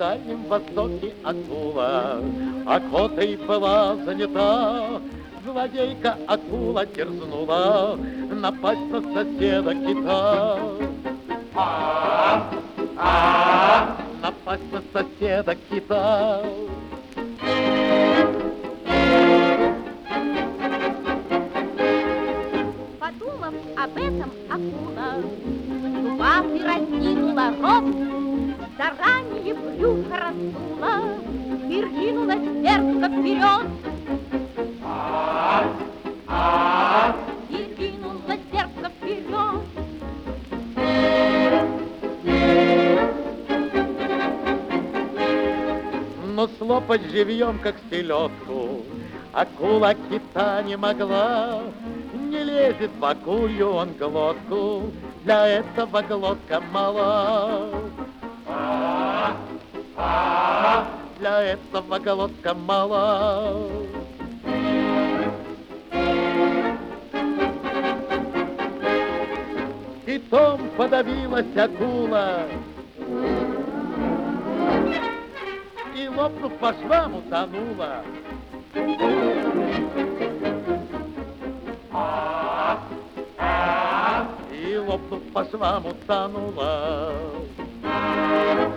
Дальнем Востоке акула охотой была занята. Злодейка акула дерзнула напасть на соседа кита. Напасть на соседа кита. Подумав об этом, акула зубами разинула рот, заранее брюхо раздула и ринулась дерзко вперед. И ринулась дерзко вперед. Но слопать живьем, как селедку, акула кита не могла. Не лезет в акулью он глотку, для этого глотка мала. Для этого глотка мала. Китом подавилась акула и, лопнув по швам, утонула. И, лопнув по швам, утонула.